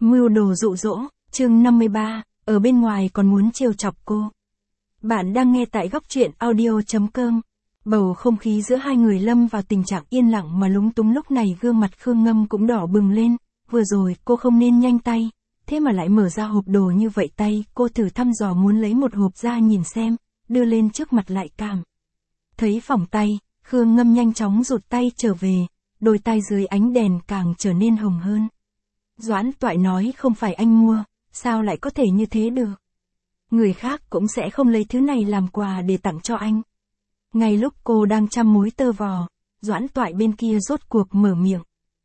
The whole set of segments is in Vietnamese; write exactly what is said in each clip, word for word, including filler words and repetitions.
Mưu đồ dụ dỗ, chương năm mươi ba, ở bên ngoài còn muốn trêu chọc cô. Bạn đang nghe tại góc truyện audio chấm com. Bầu không khí giữa hai người lâm vào tình trạng yên lặng mà lúng túng, lúc này gương mặt Khương Ngâm cũng đỏ bừng lên, vừa rồi cô không nên nhanh tay, thế mà lại mở ra hộp đồ như vậy. Tay cô thử thăm dò muốn lấy một hộp ra nhìn xem, đưa lên trước mặt lại cảm thấy phỏng tay, Khương Ngâm nhanh chóng rụt tay trở về, đôi tay dưới ánh đèn càng trở nên hồng hơn. Doãn Toại nói không phải anh mua, sao lại có thể như thế được? Người khác cũng sẽ không lấy thứ này làm quà để tặng cho anh. Ngay lúc cô đang chăm mối tơ vò, Doãn Toại bên kia rốt cuộc mở miệng.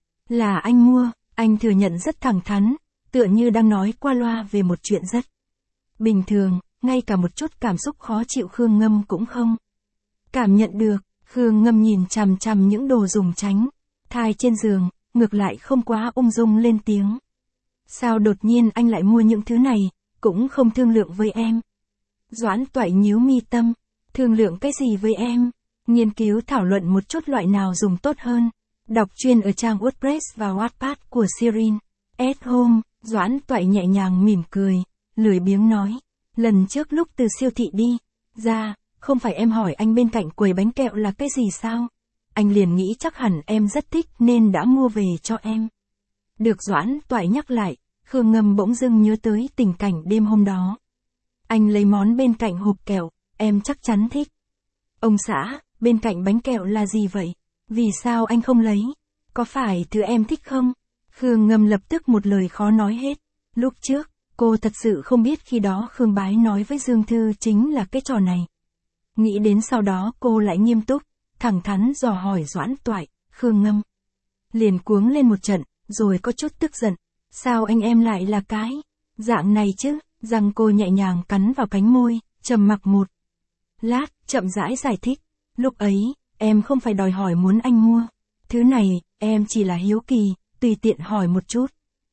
Là anh mua, anh thừa nhận rất thẳng thắn, tựa như đang nói qua loa về một chuyện rất bình thường, ngay cả một chút cảm xúc khó chịu Khương Ngâm cũng không cảm nhận được. Khương Ngâm nhìn chằm chằm những đồ dùng tránh thai trên giường, ngược lại không quá ung dung lên tiếng. Sao đột nhiên anh lại mua những thứ này, cũng không thương lượng với em? Doãn Toại nhíu mi tâm, thương lượng cái gì với em? Nghiên cứu thảo luận một chút loại nào dùng tốt hơn. Đọc chuyên ở trang WordPress và Wattpad của Sirin. At home, Doãn Toại nhẹ nhàng mỉm cười, lười biếng nói. Lần trước lúc từ siêu thị đi ra, không phải em hỏi anh bên cạnh quầy bánh kẹo là cái gì sao? Anh liền nghĩ chắc hẳn em rất thích nên đã mua về cho em. Được Doãn Toại nhắc lại, Khương Ngâm bỗng dưng nhớ tới tình cảnh đêm hôm đó. Anh lấy món bên cạnh hộp kẹo, em chắc chắn thích. Ông xã, bên cạnh bánh kẹo là gì vậy? Vì sao anh không lấy? Có phải thứ em thích không? Khương Ngâm lập tức một lời khó nói hết. Lúc trước, cô thật sự không biết khi đó Khương Bái nói với Dương Thư chính là cái trò này. Nghĩ đến sau đó cô lại nghiêm túc, thẳng thắn dò hỏi Doãn Toại. Khương Ngâm liền cuống lên một trận, rồi có chút tức giận. Sao anh em lại là cái dạng này chứ? Răng cô nhẹ nhàng cắn vào cánh môi, trầm mặc một lát, chậm rãi giải thích. Lúc ấy, em không phải đòi hỏi muốn anh mua. Thứ này, em chỉ là hiếu kỳ, tùy tiện hỏi một chút.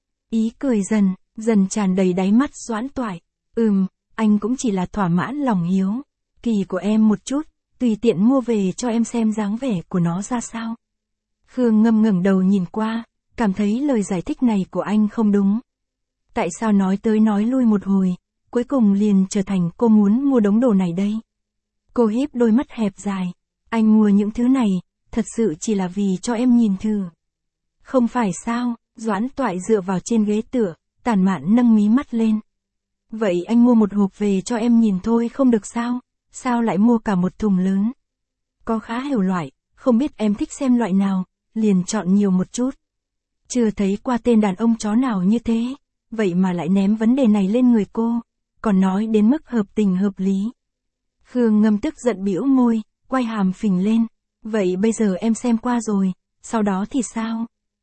Ý cười dần, dần tràn đầy đáy mắt Doãn Toại. Ừm, anh cũng chỉ là thỏa mãn lòng hiếu kỳ của em một chút, tùy tiện mua về cho em xem dáng vẻ của nó ra sao. Khương Ngâm ngẩng đầu nhìn qua, cảm thấy lời giải thích này của anh không đúng. Tại sao nói tới nói lui một hồi, cuối cùng liền trở thành cô muốn mua đống đồ này đây? Cô híp đôi mắt hẹp dài. Anh mua những thứ này, thật sự chỉ là vì cho em nhìn thử. Không phải sao? Doãn Toại dựa vào trên ghế tựa, tản mạn nâng mí mắt lên. Vậy anh mua một hộp về cho em nhìn thôi không được sao? Sao lại mua cả một thùng lớn? Có khá nhiều loại, không biết em thích xem loại nào, liền chọn nhiều một chút. Chưa thấy qua tên đàn ông chó nào như thế, vậy mà lại ném vấn đề này lên người cô, còn nói đến mức hợp tình hợp lý. Khương Ngâm tức giận bĩu môi, quay hàm phình lên. Vậy bây giờ em xem qua rồi, sau đó thì sao?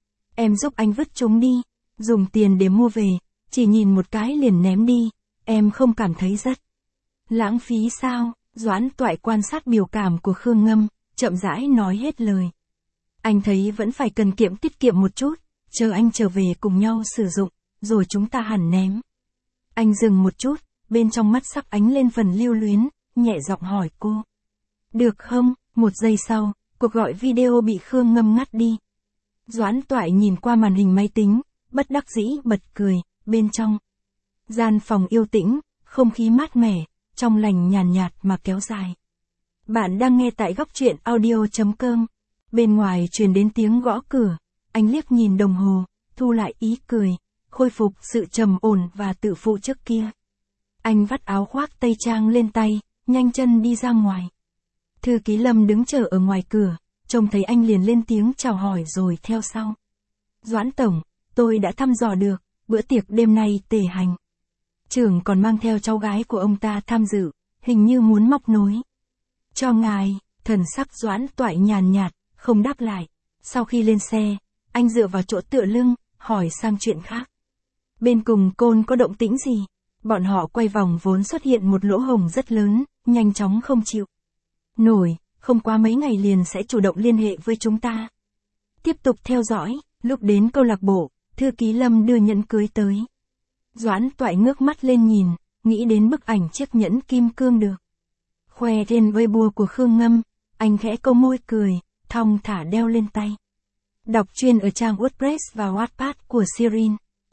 Em giúp anh vứt chúng đi, dùng tiền để mua về, chỉ nhìn một cái liền ném đi, em không cảm thấy rất lãng phí sao? Doãn Toại quan sát biểu cảm của Khương Ngâm, chậm rãi nói hết lời. Anh thấy vẫn phải cần kiệm tiết kiệm một chút, chờ anh trở về cùng nhau sử dụng, rồi chúng ta hẳn ném. Anh dừng một chút, bên trong mắt sắc ánh lên phần lưu luyến, nhẹ giọng hỏi cô. Được không? Một giây sau, cuộc gọi video bị Khương Ngâm ngắt đi. Doãn Toại nhìn qua màn hình máy tính, bất đắc dĩ bật cười, bên trong gian phòng yên tĩnh, không khí mát mẻ, trong lành nhàn nhạt, nhạt mà kéo dài. Bạn đang nghe tại góc truyện audio chấm com. Bên ngoài truyền đến tiếng gõ cửa, anh liếc nhìn đồng hồ, thu lại ý cười, khôi phục sự trầm ổn và tự phụ trước kia. Anh vắt áo khoác tây trang lên tay, nhanh chân đi ra ngoài. Thư ký Lâm đứng chờ ở ngoài cửa, trông thấy anh liền lên tiếng chào hỏi rồi theo sau. Doãn tổng, tôi đã thăm dò được, bữa tiệc đêm nay tề hành. Trưởng còn mang theo cháu gái của ông ta tham dự, hình như muốn móc nối cho ngài. Thần sắc Doãn Toại nhàn nhạt, không đáp lại. Sau khi lên xe, anh dựa vào chỗ tựa lưng, hỏi sang chuyện khác. Bên cùng Côn có động tĩnh gì? Bọn họ quay vòng vốn xuất hiện một lỗ hổng rất lớn, nhanh chóng không chịu nổi, không qua mấy ngày liền sẽ chủ động liên hệ với chúng ta. Tiếp tục theo dõi, lúc đến câu lạc bộ, thư ký Lâm đưa nhẫn cưới tới. Doãn Toại ngước mắt lên nhìn, nghĩ đến bức ảnh chiếc nhẫn kim cương được khoe trên Weibo của Khương Ngâm, anh khẽ câu môi cười, thong thả đeo lên tay. Đọc chuyên ở trang WordPress và Wattpad của Sirin.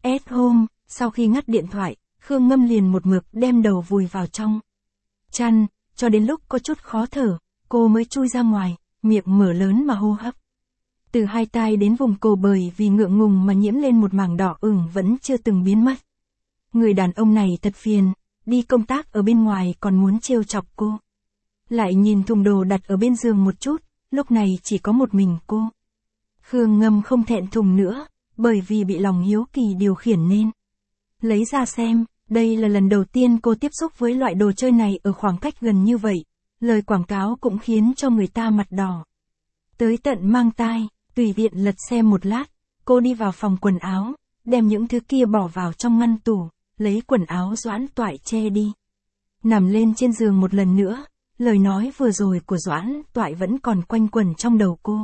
At home, sau khi ngắt điện thoại, Khương Ngâm liền một mực đem đầu vùi vào trong chăn, cho đến lúc có chút khó thở, cô mới chui ra ngoài, miệng mở lớn mà hô hấp. Từ hai tai đến vùng cổ bởi vì ngượng ngùng mà nhiễm lên một mảng đỏ ửng vẫn chưa từng biến mất. Người đàn ông này thật phiền, đi công tác ở bên ngoài còn muốn trêu chọc cô. Lại nhìn thùng đồ đặt ở bên giường một chút, lúc này chỉ có một mình cô. Khương Ngâm không thẹn thùng nữa, bởi vì bị lòng hiếu kỳ điều khiển nên lấy ra xem, đây là lần đầu tiên cô tiếp xúc với loại đồ chơi này ở khoảng cách gần như vậy, lời quảng cáo cũng khiến cho người ta mặt đỏ. Tới tận mang tai, tùy tiện lật xem một lát, cô đi vào phòng quần áo, đem những thứ kia bỏ vào trong ngăn tủ, lấy quần áo Doãn Toại che đi. Nằm lên trên giường một lần nữa, lời nói vừa rồi của Doãn Toại vẫn còn quanh quẩn trong đầu cô.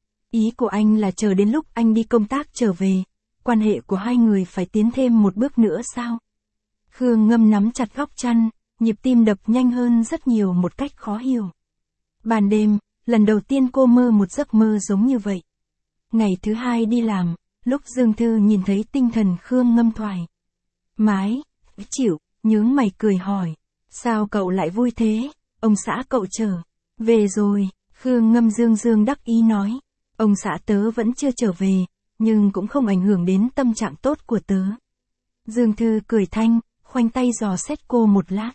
Ý của anh là chờ đến lúc anh đi công tác trở về, quan hệ của hai người phải tiến thêm một bước nữa sao? Khương Ngâm nắm chặt góc chăn, nhịp tim đập nhanh hơn rất nhiều một cách khó hiểu. Ban đêm, lần đầu tiên cô mơ một giấc mơ giống như vậy. Ngày thứ hai đi làm, lúc Dương Thư nhìn thấy tinh thần Khương Ngâm thoải mái, chịu, nhướng mày cười hỏi, sao cậu lại vui thế, ông xã cậu trở về rồi, Khương Ngâm dương dương đắc ý nói, ông xã tớ vẫn chưa trở về, nhưng cũng không ảnh hưởng đến tâm trạng tốt của tớ. Dương Thư cười thanh, khoanh tay dò xét cô một lát.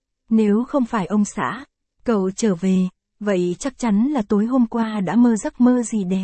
Nếu không phải ông xã, cậu trở về, vậy chắc chắn là tối hôm qua đã mơ giấc mơ gì đẹp.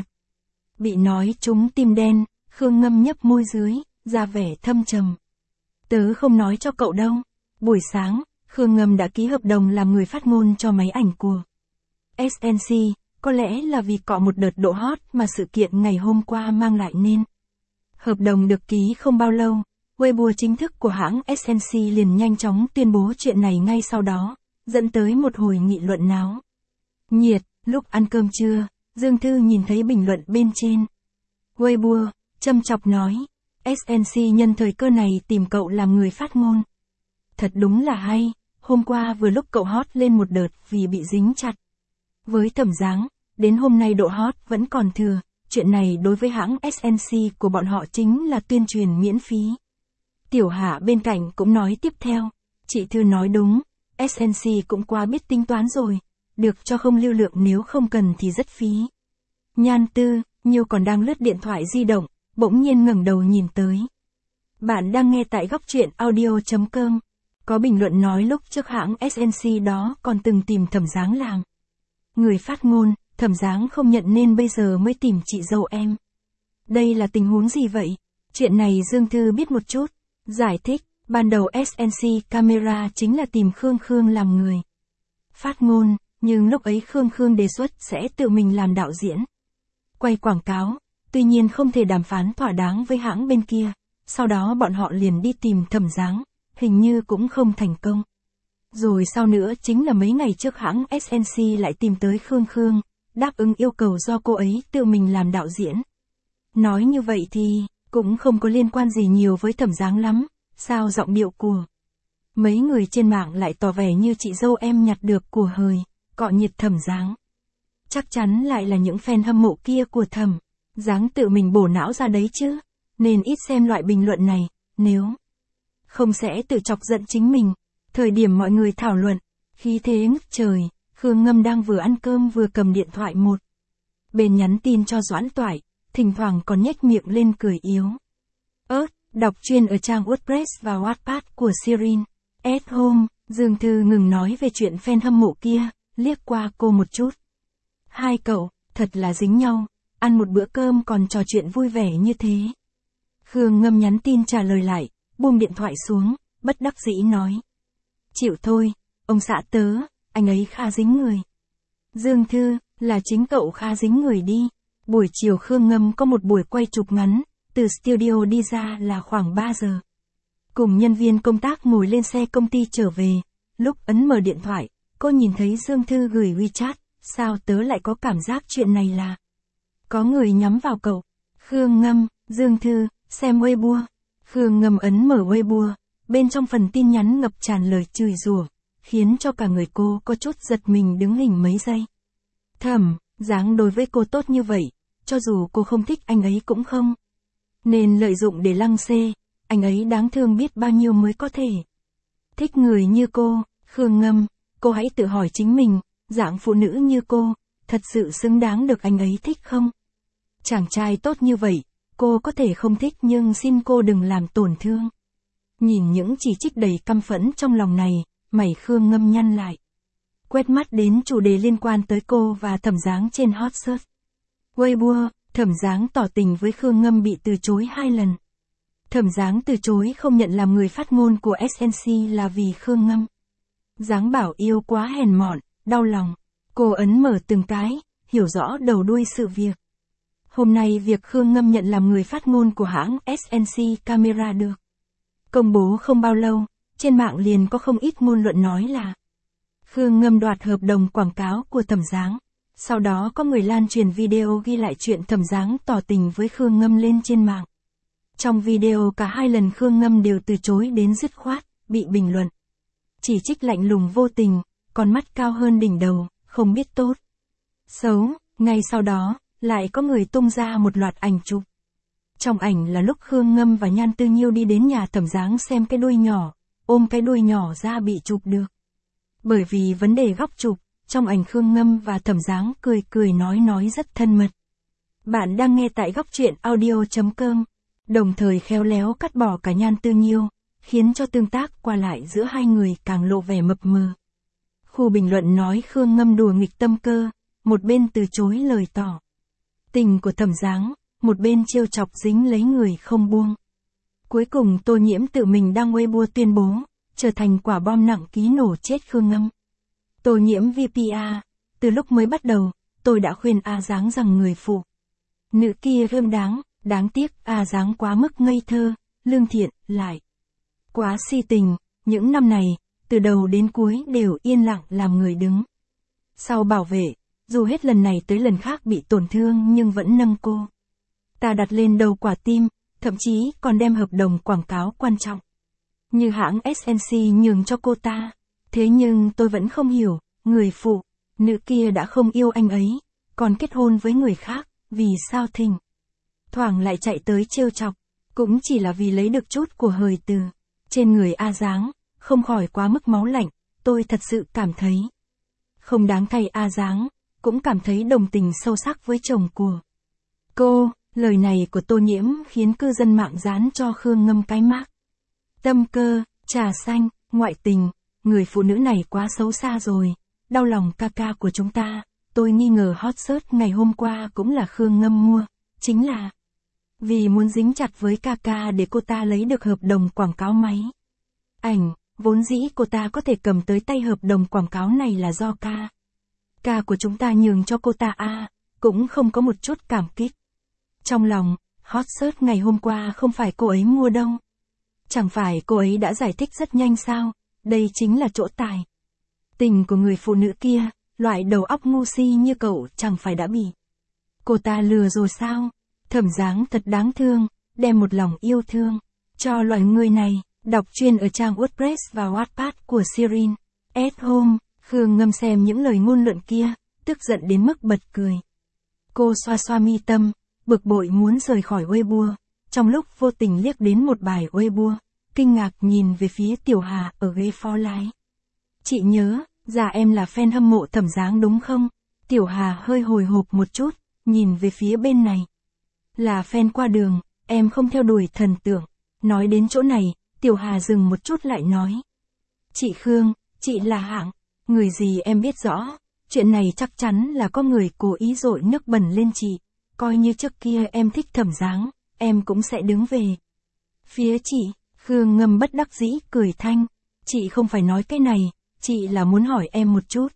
Bị nói trúng tim đen, Khương Ngâm nhấp môi dưới, ra vẻ thâm trầm. Tớ không nói cho cậu đâu. Buổi sáng, Khương Ngâm đã ký hợp đồng làm người phát ngôn cho máy ảnh của ét en xê, có lẽ là vì cọ một đợt độ hot mà sự kiện ngày hôm qua mang lại nên. Hợp đồng được ký không bao lâu, Weibo chính thức của hãng ét en xê liền nhanh chóng tuyên bố chuyện này ngay sau đó, dẫn tới một hồi nghị luận náo nhiệt. Lúc ăn cơm trưa, Dương Thư nhìn thấy bình luận bên trên Weibo, châm chọc nói, ét en xê nhân thời cơ này tìm cậu làm người phát ngôn. Thật đúng là hay, hôm qua vừa lúc cậu hot lên một đợt vì bị dính chặt với Thẩm Giáng, đến hôm nay độ hot vẫn còn thừa, chuyện này đối với hãng ét en xê của bọn họ chính là tuyên truyền miễn phí. Tiểu Hạ bên cạnh cũng nói tiếp theo, chị Thư nói đúng, ét en xê cũng quá biết tính toán rồi, được cho không lưu lượng nếu không cần thì rất phí. Nhan Tư, Nhiêu còn đang lướt điện thoại di động, bỗng nhiên ngẩng đầu nhìn tới. Bạn đang nghe tại góc truyện audio chấm com. Có bình luận nói lúc trước hãng ét en xê đó còn từng tìm Thẩm Giáng làm người phát ngôn, Thẩm Giáng không nhận nên bây giờ mới tìm chị dâu em. Đây là tình huống gì vậy? Chuyện này Dương Thư biết một chút. Giải thích, ban đầu ét en xê Camera chính là tìm Khương Khương làm người phát ngôn, nhưng lúc ấy Khương Khương đề xuất sẽ tự mình làm đạo diễn, quay quảng cáo, tuy nhiên không thể đàm phán thỏa đáng với hãng bên kia, sau đó bọn họ liền đi tìm Thẩm Giáng, hình như cũng không thành công. Rồi sau nữa chính là mấy ngày trước hãng ét en xê lại tìm tới Khương Khương, đáp ứng yêu cầu do cô ấy tự mình làm đạo diễn. Nói như vậy thì, cũng không có liên quan gì nhiều với Thẩm Giáng lắm, sao giọng điệu của mấy người trên mạng lại tỏ vẻ như chị dâu em nhặt được của hời, cọ nhiệt Thẩm Giáng. Chắc chắn lại là những fan hâm mộ kia của Thẩm Giáng tự mình bổ não ra đấy chứ, nên ít xem loại bình luận này, nếu không sẽ tự chọc giận chính mình. Thời điểm mọi người thảo luận, khí thế ngất trời, Khương Ngâm đang vừa ăn cơm vừa cầm điện thoại một bên nhắn tin cho Doãn Toại, thỉnh thoảng còn nhếch miệng lên cười yếu ớt, đọc chuyên ở trang WordPress và Wattpad của Sirin. At home, Dương Thư ngừng nói về chuyện fan hâm mộ kia, liếc qua cô một chút. Hai cậu, thật là dính nhau, ăn một bữa cơm còn trò chuyện vui vẻ như thế. Khương Ngâm nhắn tin trả lời lại, buông điện thoại xuống, bất đắc dĩ nói. Chịu thôi, ông xã tớ, anh ấy khá dính người. Dương Thư, là chính cậu khá dính người đi. Buổi chiều Khương Ngâm có một buổi quay chụp ngắn, từ studio đi ra là khoảng ba giờ. Cùng nhân viên công tác ngồi lên xe công ty trở về, lúc ấn mở điện thoại, cô nhìn thấy Dương Thư gửi WeChat, sao tớ lại có cảm giác chuyện này là có người nhắm vào cậu. Khương Ngâm, Dương Thư, xem Weibo. Khương Ngâm ấn mở Weibo, bên trong phần tin nhắn ngập tràn lời chửi rủa, khiến cho cả người cô có chút giật mình đứng hình mấy giây. Thẩm Giáng đối với cô tốt như vậy, cho dù cô không thích anh ấy cũng không nên lợi dụng để lăng xê, anh ấy đáng thương biết bao nhiêu mới có thể. Thích người như cô, Khương Ngâm, cô hãy tự hỏi chính mình, dạng phụ nữ như cô, thật sự xứng đáng được anh ấy thích không? Chàng trai tốt như vậy, cô có thể không thích nhưng xin cô đừng làm tổn thương. Nhìn những chỉ trích đầy căm phẫn trong lòng này, mày Khương Ngâm nhăn lại. Quét mắt đến chủ đề liên quan tới cô và Thẩm Giáng trên hot search. Weibo, Thẩm Giáng tỏ tình với Khương Ngâm bị từ chối hai lần. Thẩm Giáng từ chối không nhận làm người phát ngôn của ét en xê là vì Khương Ngâm. Giáng bảo yêu quá hèn mọn, đau lòng. Cô ấn mở từng cái, hiểu rõ đầu đuôi sự việc. Hôm nay việc Khương Ngâm nhận làm người phát ngôn của hãng ét en xê Camera được công bố không bao lâu, trên mạng liền có không ít ngôn luận nói là Khương Ngâm đoạt hợp đồng quảng cáo của Thẩm Giáng. Sau đó có người lan truyền video ghi lại chuyện Thẩm Giáng tỏ tình với Khương Ngâm lên trên mạng. Trong video cả hai lần Khương Ngâm đều từ chối đến dứt khoát, bị bình luận chỉ trích lạnh lùng vô tình, con mắt cao hơn đỉnh đầu, không biết tốt xấu. Ngay sau đó, lại có người tung ra một loạt ảnh chụp. Trong ảnh là lúc Khương Ngâm và Nhan Tư Nhiêu đi đến nhà Thẩm Giáng xem cái đuôi nhỏ, ôm cái đuôi nhỏ ra bị chụp được. Bởi vì vấn đề góc chụp, trong ảnh Khương Ngâm và Thẩm Giáng cười cười nói nói rất thân mật. Bạn đang nghe tại góc truyện audio chấm com, đồng thời khéo léo cắt bỏ cả Nhan Tư Nhiêu, khiến cho tương tác qua lại giữa hai người càng lộ vẻ mập mờ. Khu bình luận nói Khương Ngâm đùa nghịch tâm cơ, một bên từ chối lời tỏ tình của Thẩm Giáng, một bên trêu chọc dính lấy người không buông. Cuối cùng Tô Nhiễm tự mình đăng Weibo tuyên bố, trở thành quả bom nặng ký nổ chết Khương Ngâm. Tô Nhiễm vê pê a, từ lúc mới bắt đầu, tôi đã khuyên A Giáng rằng người phụ nữ kia gớm đáng, đáng tiếc A Giáng quá mức ngây thơ, lương thiện, lại quá si tình, những năm này, từ đầu đến cuối đều yên lặng làm người đứng sau bảo vệ, dù hết lần này tới lần khác bị tổn thương nhưng vẫn nâng cô ta đặt lên đầu quả tim, thậm chí còn đem hợp đồng quảng cáo quan trọng như hãng ét en xê nhường cho cô ta. Thế nhưng tôi vẫn không hiểu, người phụ nữ kia đã không yêu anh ấy, còn kết hôn với người khác, vì sao thỉnh thoảng lại chạy tới trêu chọc, cũng chỉ là vì lấy được chút của hời từ trên người A Giáng, không khỏi quá mức máu lạnh. Tôi thật sự cảm thấy không đáng thay A Giáng, cũng cảm thấy đồng tình sâu sắc với chồng của cô. Lời này của Tô Nhiễm khiến cư dân mạng dán cho Khương Ngâm cái mác tâm cơ, trà xanh, ngoại tình, người phụ nữ này quá xấu xa rồi, đau lòng ca ca của chúng ta. Tôi nghi ngờ hot search ngày hôm qua cũng là Khương Ngâm mua, chính là vì muốn dính chặt với ca ca để cô ta lấy được hợp đồng quảng cáo máy ảnh, vốn dĩ cô ta có thể cầm tới tay hợp đồng quảng cáo này là do ca ca của chúng ta nhường cho cô ta a, à, cũng không có một chút cảm kích trong lòng. Hot search ngày hôm qua không phải cô ấy mua đâu. Chẳng phải cô ấy đã giải thích rất nhanh sao, đây chính là chỗ tài tình của người phụ nữ kia, loại đầu óc ngu si như cậu chẳng phải đã bị cô ta lừa rồi sao? Thẩm Giáng thật đáng thương, đem một lòng yêu thương cho loại người này. Đọc chuyên ở trang WordPress và Wattpad của Sirin at Home. Khương Ngâm xem những lời ngôn luận kia, tức giận đến mức bật cười. Cô xoa xoa mi tâm, bực bội muốn rời khỏi Weibo, trong lúc vô tình liếc đến một bài Weibo, kinh ngạc nhìn về phía Tiểu Hà ở ghế phó lái. Chị nhớ, dạ em là fan hâm mộ Thẩm Giáng đúng không? Tiểu Hà hơi hồi hộp một chút, nhìn về phía bên này. Là fan qua đường, em không theo đuổi thần tượng. Nói đến chỗ này, Tiểu Hà dừng một chút lại nói. Chị Khương, chị là hạng người gì em biết rõ, chuyện này chắc chắn là có người cố ý dội nước bẩn lên chị. Coi như trước kia em thích Thẩm Giáng, em cũng sẽ đứng về phía chị. Khương Ngâm bất đắc dĩ cười thanh. Chị không phải nói cái này, chị là muốn hỏi em một chút.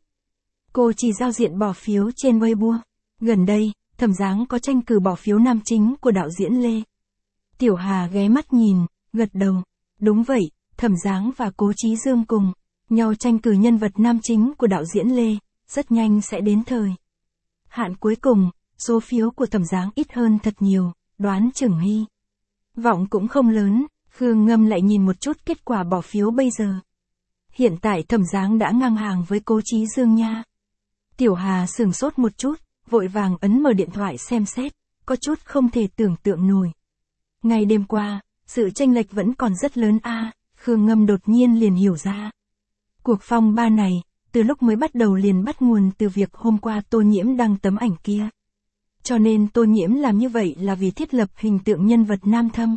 Cô chỉ giao diện bỏ phiếu trên Weibo. Gần đây, Thẩm Giáng có tranh cử bỏ phiếu nam chính của đạo diễn Lê. Tiểu Hà ghé mắt nhìn, gật đầu. Đúng vậy, Thẩm Giáng và Cố Chí Dương cùng nhau tranh cử nhân vật nam chính của đạo diễn Lê, rất nhanh sẽ đến thời hạn cuối cùng. Số phiếu của Thẩm Giáng ít hơn thật nhiều, đoán chừng hy vọng cũng không lớn. Khương Ngâm lại nhìn một chút kết quả bỏ phiếu bây giờ. Hiện tại Thẩm Giáng đã ngang hàng với Cố Chí Dương nha. Tiểu Hà sửng sốt một chút, vội vàng ấn mở điện thoại xem xét, có chút không thể tưởng tượng nổi. Ngày đêm qua, sự chênh lệch vẫn còn rất lớn a. Khương Ngâm đột nhiên liền hiểu ra. Cuộc phong ba này, từ lúc mới bắt đầu liền bắt nguồn từ việc hôm qua Tô Nhiễm đăng tấm ảnh kia. Cho nên Tô Nhiễm làm như vậy là vì thiết lập hình tượng nhân vật nam thâm.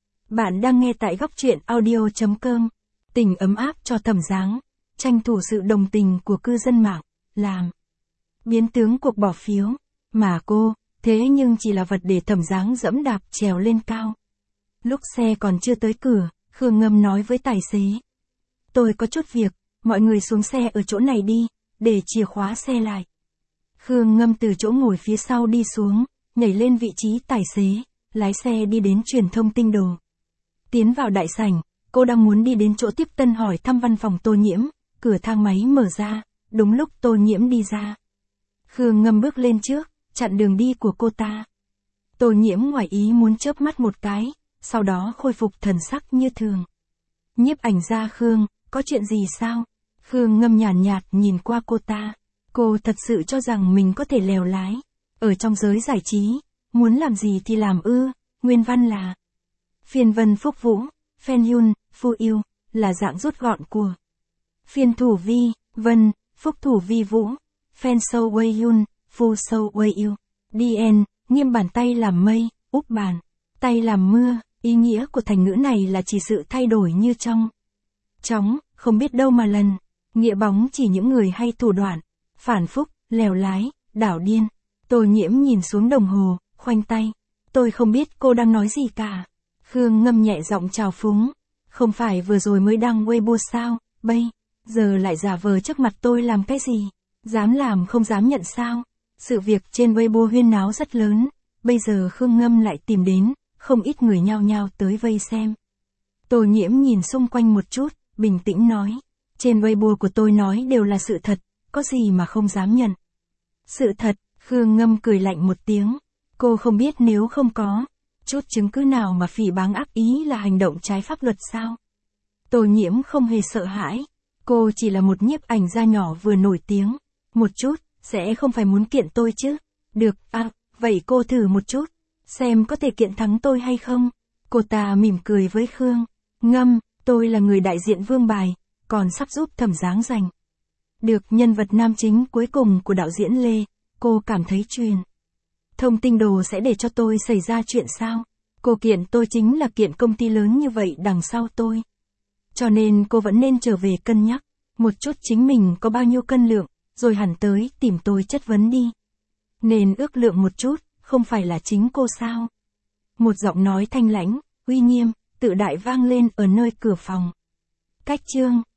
Bạn đang nghe tại góc truyện audio chấm com. Tình ấm áp cho Thẩm Giáng, tranh thủ sự đồng tình của cư dân mạng, làm biến tướng cuộc bỏ phiếu, mà cô, thế nhưng chỉ là vật để Thẩm Giáng dẫm đạp trèo lên cao. Lúc xe còn chưa tới cửa, Khương Ngâm nói với tài xế. Tôi có chút việc, mọi người xuống xe ở chỗ này đi, để chìa khóa xe lại. Khương Ngâm từ chỗ ngồi phía sau đi xuống, nhảy lên vị trí tài xế, lái xe đi đến truyền thông tinh đồ. Tiến vào đại sảnh, cô đang muốn đi đến chỗ tiếp tân hỏi thăm văn phòng Tô Nhiễm, cửa thang máy mở ra, đúng lúc Tô Nhiễm đi ra. Khương Ngâm bước lên trước, chặn đường đi của cô ta. Tô Nhiễm ngoài ý muốn chớp mắt một cái, sau đó khôi phục thần sắc như thường. Nhiếp ảnh gia Khương, có chuyện gì sao? Khương Ngâm nhàn nhạt, nhạt nhìn qua cô ta. Cô thật sự cho rằng mình có thể lèo lái. Ở trong giới giải trí, muốn làm gì thì làm ư, nguyên văn là phiên vân phúc vũ, phen yun, phu yêu, là dạng rút gọn của phiên thủ vi, vân, phúc thủ vi vũ, phen sâu wei yun, phu sâu wei yêu. Dn, nghiêm bản tay làm mây, úp bàn, tay làm mưa, ý nghĩa của thành ngữ này là chỉ sự thay đổi như trong chóng, không biết đâu mà lần. Nghĩa bóng chỉ những người hay thủ đoạn, phản phúc, lèo lái, đảo điên. Tô Nhiễm nhìn xuống đồng hồ, khoanh tay. Tôi không biết cô đang nói gì cả. Khương Ngâm nhẹ giọng trào phúng. Không phải vừa rồi mới đăng Weibo sao, bây giờ lại giả vờ trước mặt tôi làm cái gì? Dám làm không dám nhận sao? Sự việc trên Weibo huyên náo rất lớn. Bây giờ Khương Ngâm lại tìm đến, không ít người nhao nhao tới vây xem. Tô Nhiễm nhìn xung quanh một chút, bình tĩnh nói. Trên Weibo của tôi nói đều là sự thật, có gì mà không dám nhận. Sự thật, Khương Ngâm cười lạnh một tiếng. Cô không biết nếu không có chút chứng cứ nào mà phỉ báng ác ý là hành động trái pháp luật sao? Tô Nhiễm không hề sợ hãi. Cô chỉ là một nhiếp ảnh gia nhỏ vừa nổi tiếng. Một chút, sẽ không phải muốn kiện tôi chứ. Được, à, vậy cô thử một chút. Xem có thể kiện thắng tôi hay không? Cô ta mỉm cười với Khương Ngâm. Tôi là người đại diện Vương Bài, còn sắp giúp Thẩm Giáng giành được nhân vật nam chính cuối cùng của đạo diễn Lê. Cô cảm thấy truyền thông tinh đồ sẽ để cho tôi xảy ra chuyện sao? Cô kiện tôi chính là kiện công ty lớn như vậy đằng sau tôi. Cho nên cô vẫn nên trở về cân nhắc một chút chính mình có bao nhiêu cân lượng, rồi hẳn tới tìm tôi chất vấn đi. Nên ước lượng một chút, không phải là chính cô sao? Một giọng nói thanh lãnh, uy nghiêm, tự đại vang lên ở nơi cửa phòng. Cách chương